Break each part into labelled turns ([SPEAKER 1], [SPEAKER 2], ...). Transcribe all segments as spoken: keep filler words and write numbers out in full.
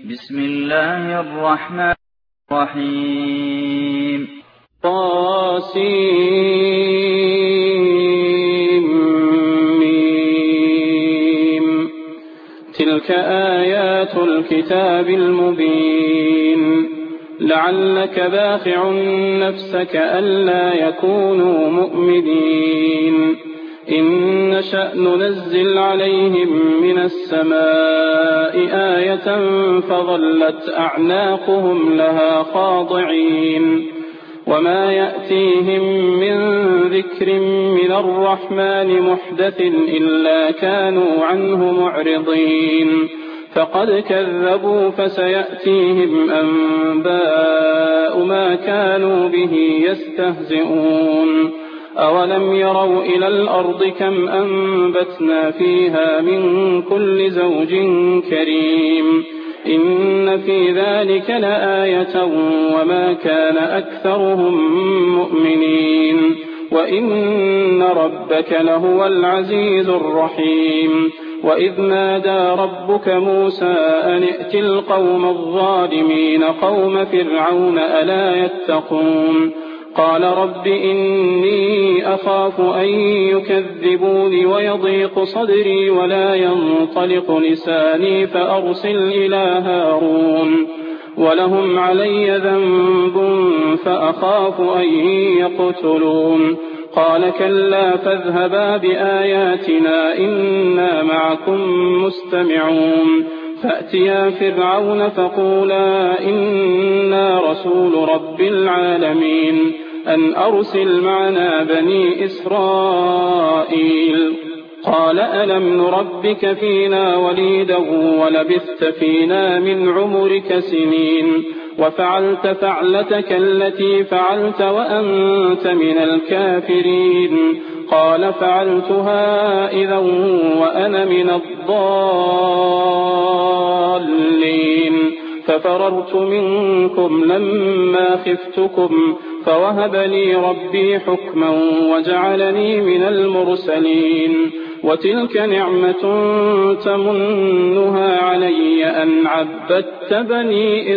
[SPEAKER 1] بسم الله الرحمن الرحيم.
[SPEAKER 2] طاسيم. تلك آيات الكتاب المبين. لعلك باخع نفسك ألا يكونوا مؤمنين. إن نشأ ننزل عليهم من السماء آية فظلت أعناقهم لها خاضعين. وما يأتيهم من ذكر من الرحمن محدث إلا كانوا عنه معرضين. فقد كذبوا فسيأتيهم أنباء ما كانوا به يستهزئون. أولم يروا إلى الأرض كم أنبتنا فيها من كل زوج كريم. إن في ذلك لآية وما كان أكثرهم مؤمنين. وإن ربك لهو العزيز الرحيم. وإذ نادى ربك موسى أن ائت القوم الظالمين قوم فرعون ألا يتقون. قال رب إني أخاف أن يكذبوني ويضيق صدري ولا ينطلق لساني فأرسل إلى هارون ولهم علي ذنب فأخاف أن يقتلون. قال كلا فاذهبا بآياتنا إنا معكم مستمعون. فأتيا فرعون فقولا إنا رسول رب العالمين أن أرسل معنا بني إسرائيل. قال ألم نربك فينا وليدا ولبثت فينا من عمرك سنين وفعلت فعلتك التي فعلت وأنت من الكافرين. قال فعلتها إذا وأنا من الضالين. ففررت منكم لما خفتكم فوهب لي ربي حكما وجعلني من المرسلين. وتلك نعمة تمنها علي أن عبدت بني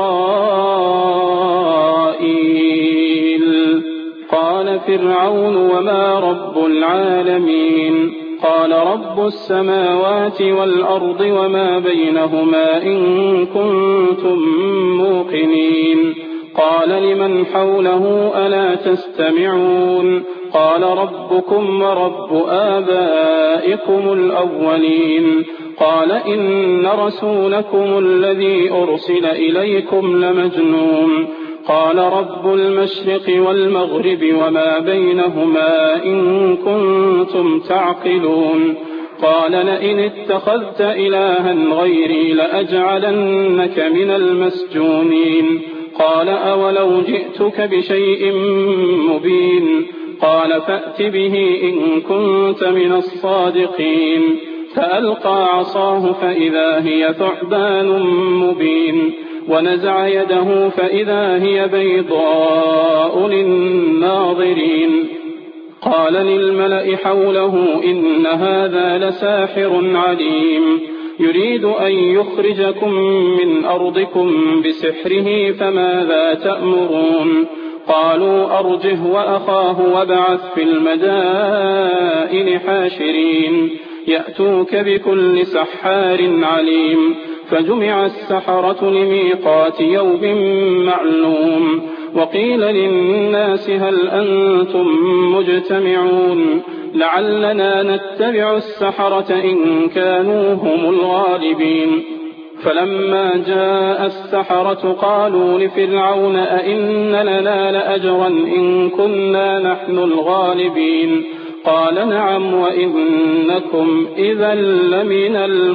[SPEAKER 2] إسرائيل. قال فرعون وما رب العالمين. قال رب السماوات والأرض وما بينهما إن كنتم موقنين. قال لمن حوله ألا تستمعون. قال ربكم ورب آبائكم الأولين. قال إن رسولكم الذي أرسل إليكم لمجنون. قال رب المشرق والمغرب وما بينهما إن كنتم تعقلون. قال لئن اتخذت إلها غيري لأجعلنك من المسجونين. قال أولو جئتك بشيء مبين. قال فأت به إن كنت من الصادقين. فألقى عصاه فإذا هي ثعبان مبين. ونزع يده فإذا هي بيضاء للناظرين. قال للملأ حوله إن هذا لساحر عليم يريد أن يخرجكم من أرضكم بسحره فماذا تأمرون. قالوا أرجه وأخاه وابعث في المدائن حاشرين يأتوك بكل سحار عليم. فجمع السحرة لميقات يوم معلوم. وقيل للناس هل أنتم مجتمعون لعلنا نتبع السحرة إن كانوا هم الغالبين. فلما جاء السحرة قالوا لفرعون أئن لنا لأجرا إن كنا نحن الغالبين. قال نعم وإنكم إذا لمن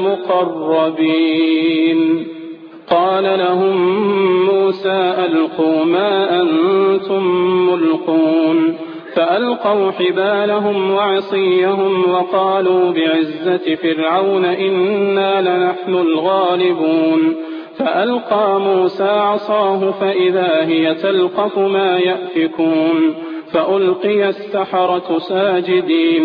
[SPEAKER 2] المقربين. قال لهم موسى ألقوا ما أنتم ملقون. فألقوا حبالهم وعصيهم وقالوا بعزة فرعون إنا لنحن الغالبون. فألقى موسى عصاه فإذا هي تلقف ما يأفكون. فألقي السحرة ساجدين.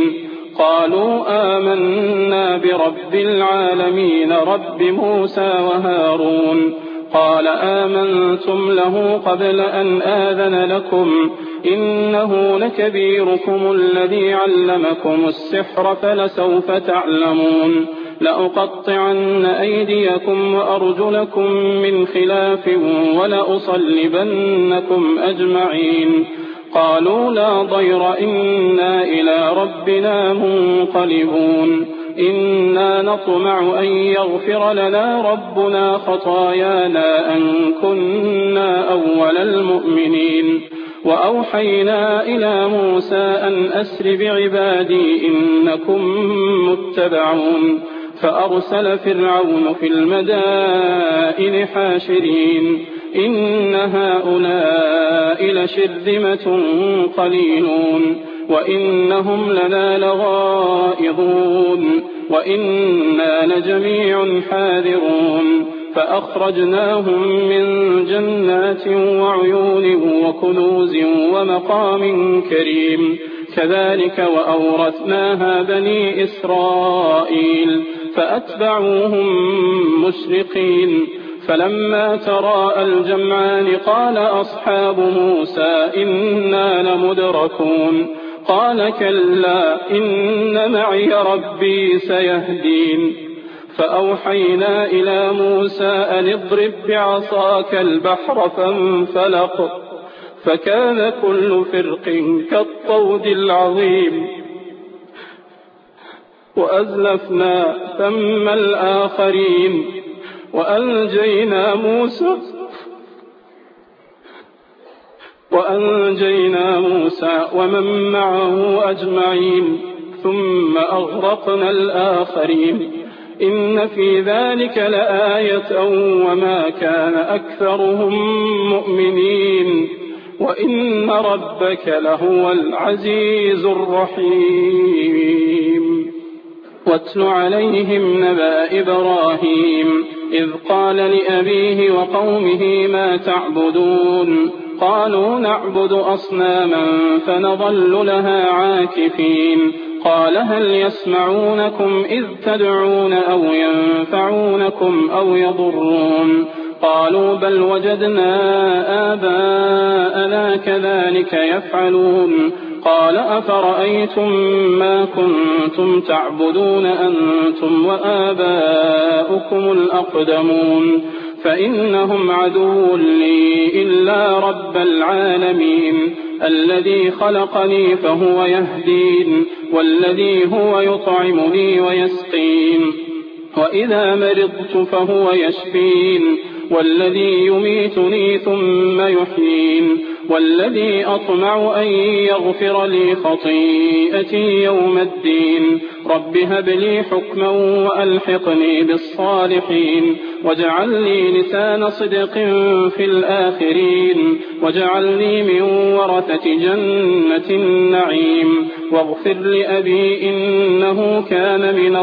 [SPEAKER 2] قالوا آمنا برب العالمين رب موسى وهارون. قال آمنتم له قبل أن آذن لكم إنه لكبيركم الذي علمكم السحر فلسوف تعلمون لأقطعن أيديكم وأرجلكم من خلاف ولأصلبنكم أجمعين. قالوا لا ضير إنا إلى ربنا منقلبون. إنا نطمع أن يغفر لنا ربنا خطايانا أن كنا أول المؤمنين. وأوحينا إلى موسى أن أسر بعبادي إنكم متبعون. فأرسل فرعون في المدائن حاشرين إن هؤلاء لشرذمة قليلون وإنهم لنا لغائظون وإنا لجميع حاذرون. فأخرجناهم من جنات وعيون وكنوز ومقام كريم. كذلك وأورثناها بني إسرائيل فأتبعوهم مشرقين. فلما تراءى الجمعان قال أصحاب موسى إنا لمدركون. قال كلا إن معي ربي سيهدين. فأوحينا إلى موسى أن اضرب بعصاك البحر فانفلق فكان كل فرق كالطود العظيم. وأزلفنا ثم الآخرين وأنجينا موسى وأنجينا موسى ومن معه أجمعين ثم أغرقنا الآخرين. إن في ذلك لآية وما كان أكثرهم مؤمنين وإن ربك لهو العزيز الرحيم. واتل عليهم نبأ إبراهيم إذ قال لأبيه وقومه ما تعبدون. قالوا نعبد أصناما فنظل لها عاكفين. قال هل يسمعونكم إذ تدعون أو ينفعونكم أو يضرون. قالوا بل وجدنا آباءنا كذلك يفعلون. قال أفرأيتم ما كنتم تعبدون أنتم وآباؤكم الأقدمون فإنهم عدو لي إلا رب العالمين الذي خلقني فهو يهدين والذي هو يطعمني ويسقين وإذا مرضت فهو يشفين والذي يميتني ثم يحيين والذي أطمع أن يغفر لي خطيئتي يوم الدين. رب هب لي حكما وألحقني بالصالحين واجعل لي لسان صدق في الآخرين واجعلني من ورثة جنة النعيم واغفر لأبي إنه كان من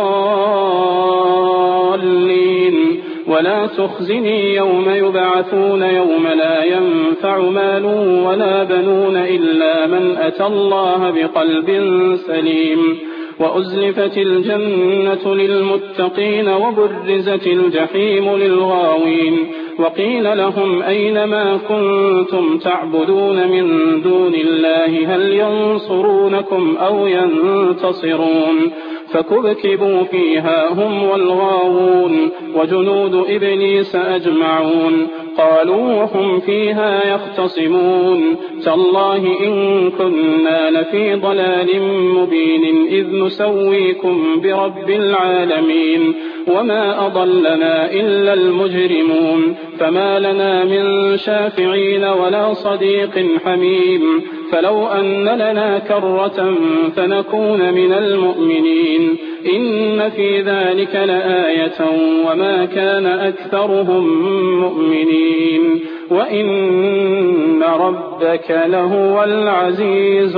[SPEAKER 2] الضالين ولا تخزني يوم يبعثون يوم لا ينفع مال ولا بنون إلا من أتى الله بقلب سليم. وأزلفت الجنة للمتقين وبرزت الجحيم للغاوين وقيل لهم أين ما كنتم تعبدون من دون الله هل ينصرونكم أو ينتصرون. فكبكبوا فيها هم والغاوون وجنود إبليس أجمعون قالوا وهم فيها يختصمون تالله إن كنا لفي ضلال مبين إذ نسويكم برب العالمين وما أضلنا إلا المجرمون فما لنا من شافعين ولا صديق حميم فلو أن لنا كرة فنكون من المؤمنين إن في ذلك لآية وما كان أكثرهم مؤمنين وإن ربك لهو العزيز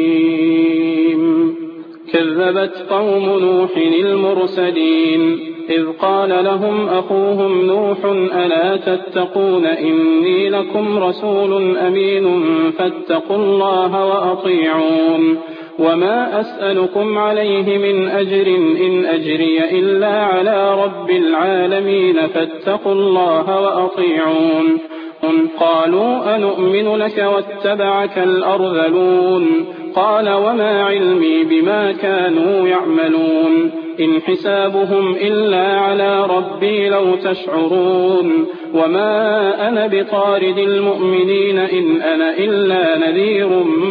[SPEAKER 2] الرحيم. كذبت قوم نوح المرسلين إذ قال لهم أخوهم نوح ألا تتقون إني لكم رسول أمين فاتقوا الله وأطيعون وما أسألكم عليه من أجر إن أجري إلا على رب العالمين فاتقوا الله وأطيعون قالوا أنؤمن لك واتبعك الأرذلون قال وما علمي بما كانوا يعملون إن حسابهم إلا على ربي لو تشعرون وما أنا بطارد المؤمنين إن أنا إلا نذير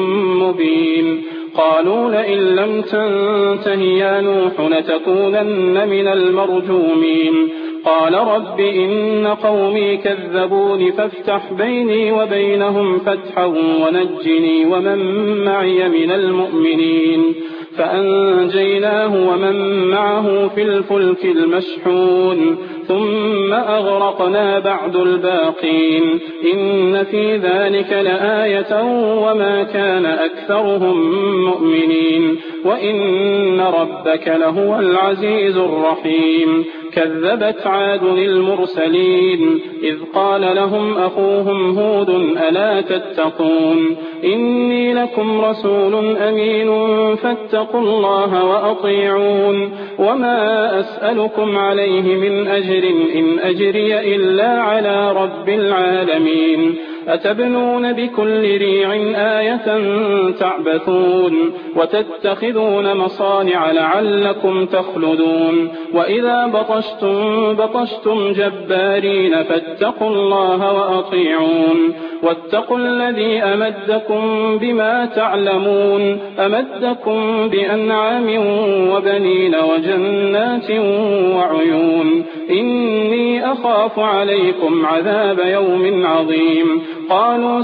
[SPEAKER 2] مبين قالوا لئن لم تنته يا نوح لتكونن من المرجومين قال رب إن قومي كذبون فافتح بيني وبينهم فتحا ونجني ومن معي من المؤمنين فأنجيناه ومن معه في الفلك المشحون ثم أغرقنا بعد الباقين إن في ذلك لآية وما كان أكثرهم مؤمنين وإن ربك لهو العزيز الرحيم كذبت عاد المرسلين إذ قال لهم أخوهم هود ألا تتقون إني لكم رسول أمين فاتقوا الله وأطيعون وما أسألكم عليه من أجر إن أجري إلا على رب العالمين أتبنون بكل ريع آية تعبثون وتتخذون مصانع لعلكم تخلدون وإذا بطشتم بطشتم جبارين فاتقوا الله وأطيعون واتقوا الذي أمدكم بما تعلمون أمدكم بأنعام وبنين وجنات وعيون إني أخاف عليكم عذاب يوم عظيم قالوا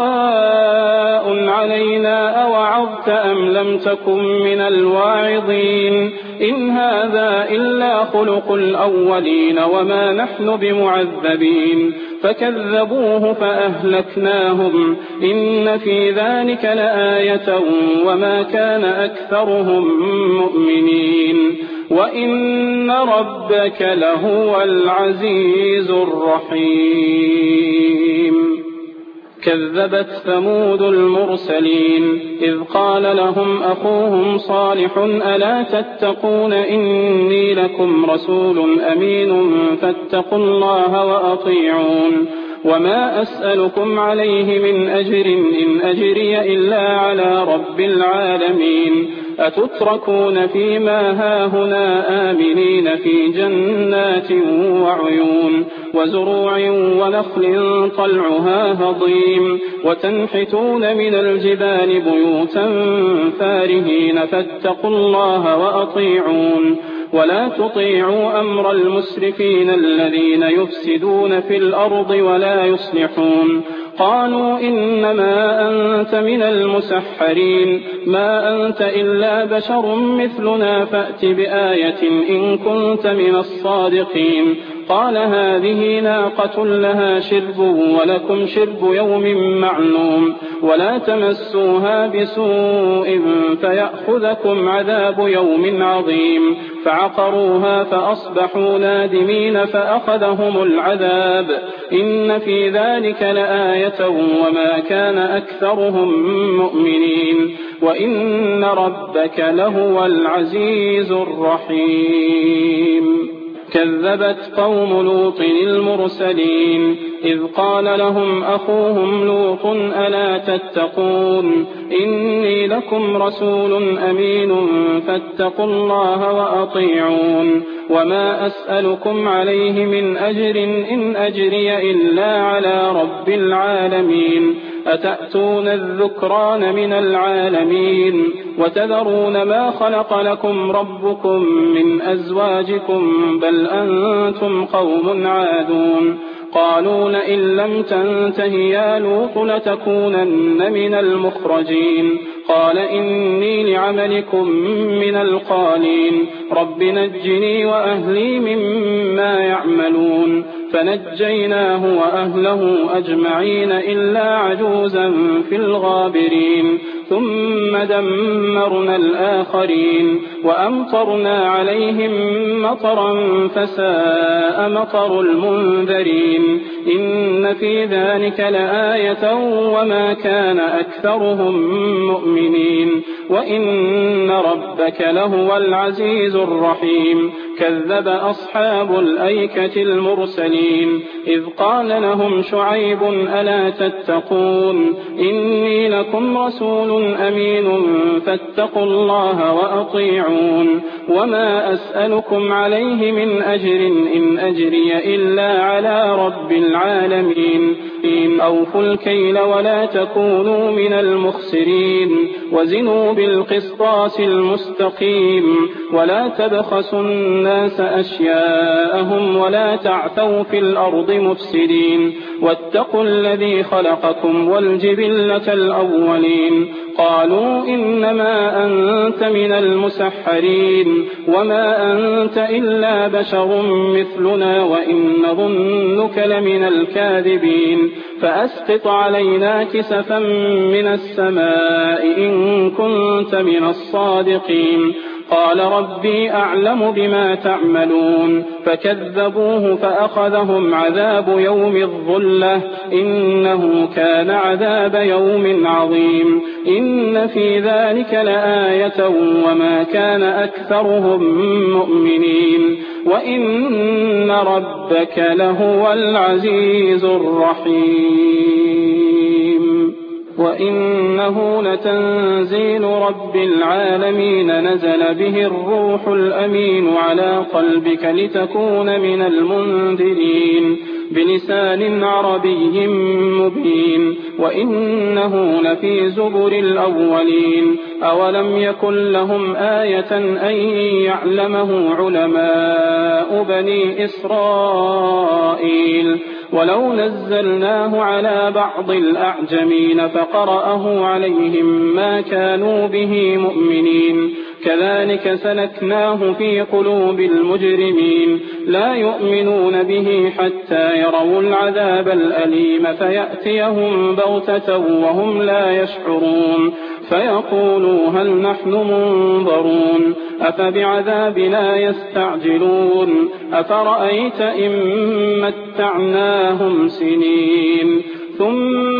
[SPEAKER 2] سواء علينا أوعظت أم لم تكن من الواعظين إن هذا إلا خلق الأولين وما نحن بمعذبين فكذبوه فأهلكناهم إن في ذلك لآية وما كان أكثرهم مؤمنين وإن ربك لهو العزيز الرحيم كذبت ثمود المرسلين إذ قال لهم أخوهم صالح ألا تتقون إني لكم رسول أمين فاتقوا الله وأطيعون وما أسألكم عليه من أجر إن أجري إلا على رب العالمين أتتركون فيما هاهنا آمنين في جنات وعيون وزروع ونخل طلعها هضيم وتنحتون من الجبال بيوتا فارهين فاتقوا الله وأطيعون ولا تطيعوا أمر المسرفين الذين يفسدون في الأرض ولا يصلحون قالوا إنما أنت من المسحرين ما أنت إلا بشر مثلنا فأت بآية إن كنت من الصادقين قال هذه ناقة لها شرب ولكم شرب يوم معلوم ولا تمسوها بسوء فيأخذكم عذاب يوم عظيم فعقروها فأصبحوا نادمين فأخذهم العذاب إن في ذلك لآية وما كان أكثرهم مؤمنين وإن ربك لهو العزيز الرحيم كذبت قوم لوط المرسلين إذ قال لهم أخوهم لوط ألا تتقون إني لكم رسول أمين فاتقوا الله وأطيعون وما أسألكم عليه من أجر إن أجري إلا على رب العالمين أتأتون الذكران من العالمين وتذرون ما خلق لكم ربكم من أزواجكم بل أنتم قوم عادون قالوا لئن لم تنته يا لوط لتكونن من المخرجين قال إني لعملكم من القالين رب نجني وأهلي مما يعملون فنجيناه وأهله أجمعين إلا عجوزا في الغابرين ثم دمرنا الآخرين وأمطرنا عليهم مطرا فساء مطر المنذرين إن في ذلك لآية وما كان أكثرهم مؤمنين وإن ربك لهو العزيز الرحيم كذب أصحاب الأيكة المرسلين إذ قال لهم شعيب ألا تتقون إني لكم رسول أمين فاتقوا الله وأطيعون وما أسألكم عليه من أجر إن أجري إلا على رب العالمين إن أوفوا الكيل ولا تكونوا من المخسرين وزنوا بالقسطاس المستقيم ولا تبخسوا الناس أشياءهم ولا تعثوا في الأرض مفسدين واتقوا الذي خلقكم والجبلة الأولين قالوا إنما أنت من المسحرين وما أنت إلا بشر مثلنا وإن ظنك لمن الكاذبين فأسقط علينا كسفا من السماء إن كنت من الصادقين قال ربي أعلم بما تعملون فكذبوه فأخذهم عذاب يوم الظلة إنه كان عذاب يوم عظيم إن في ذلك لآية وما كان أكثرهم مؤمنين وإن ربك لهو العزيز الرحيم وإنه لتنزيل رب العالمين نزل به الروح الأمين على قلبك لتكون من المنذرين بلسان عربي مبين وإنه لفي زبر الأولين أولم يكن لهم آية أن يعلمه علماء بني إسرائيل ولو نزلناه على بعض الأعجمين فقرأه عليهم ما كانوا به مؤمنين كذلك سلكناه في قلوب المجرمين لا يؤمنون به حتى يروا العذاب الأليم فيأتيهم بغتة وهم لا يشعرون فيقولوا هل نحن منظرون أفبعذابنا يستعجلون أفرأيت إن متعناهم سنين ثم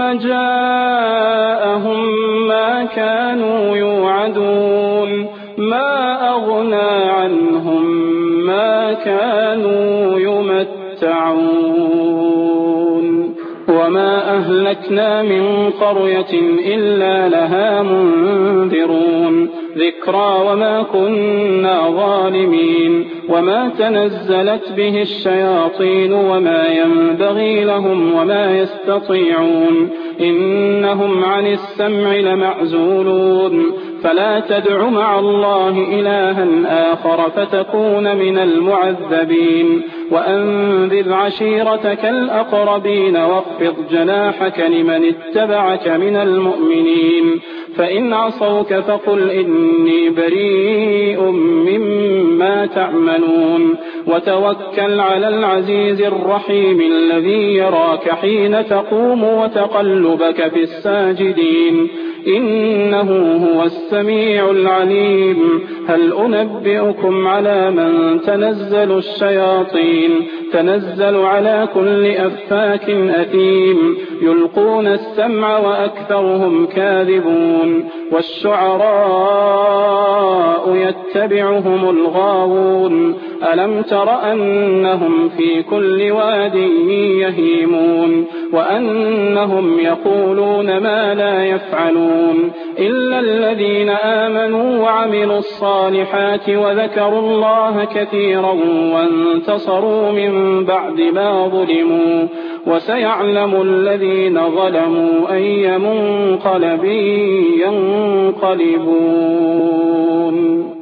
[SPEAKER 2] جاءهم ما كانوا يوعدون ما أغنى عنهم ما كانوا يمتعون وما أهلكنا من قرية إلا لها منذرون ذكرى وما كنا ظالمين وما تنزلت به الشياطين وما ينبغي لهم وما يستطيعون إنهم عن السمع لمعزولون فلا تدع مع الله إلها آخر فتكون من المعذبين وأنذر عشيرتك الأقربين واخفض جناحك لمن اتبعك من المؤمنين فإن عصوك فقل إني بريء مما تعملون وتوكل على العزيز الرحيم الذي يراك حين تقوم وتقلبك في الساجدين إنه هو السميع العليم هل أنبئكم على من تنزل الشياطين تنزل على كل أفاك أثيم يلقون السمع وأكثرهم كاذبون والشعراء يتبعهم الغاوون ألم تر أنهم في كل واد يهيمون وأنهم يقولون ما لا يفعلون إلا الذين آمنوا وعملوا الصالحات وذكروا الله كثيرا وانتصروا من بعد ما ظلموا وسيعلم الذين ظلموا أي منقلب ينقلبون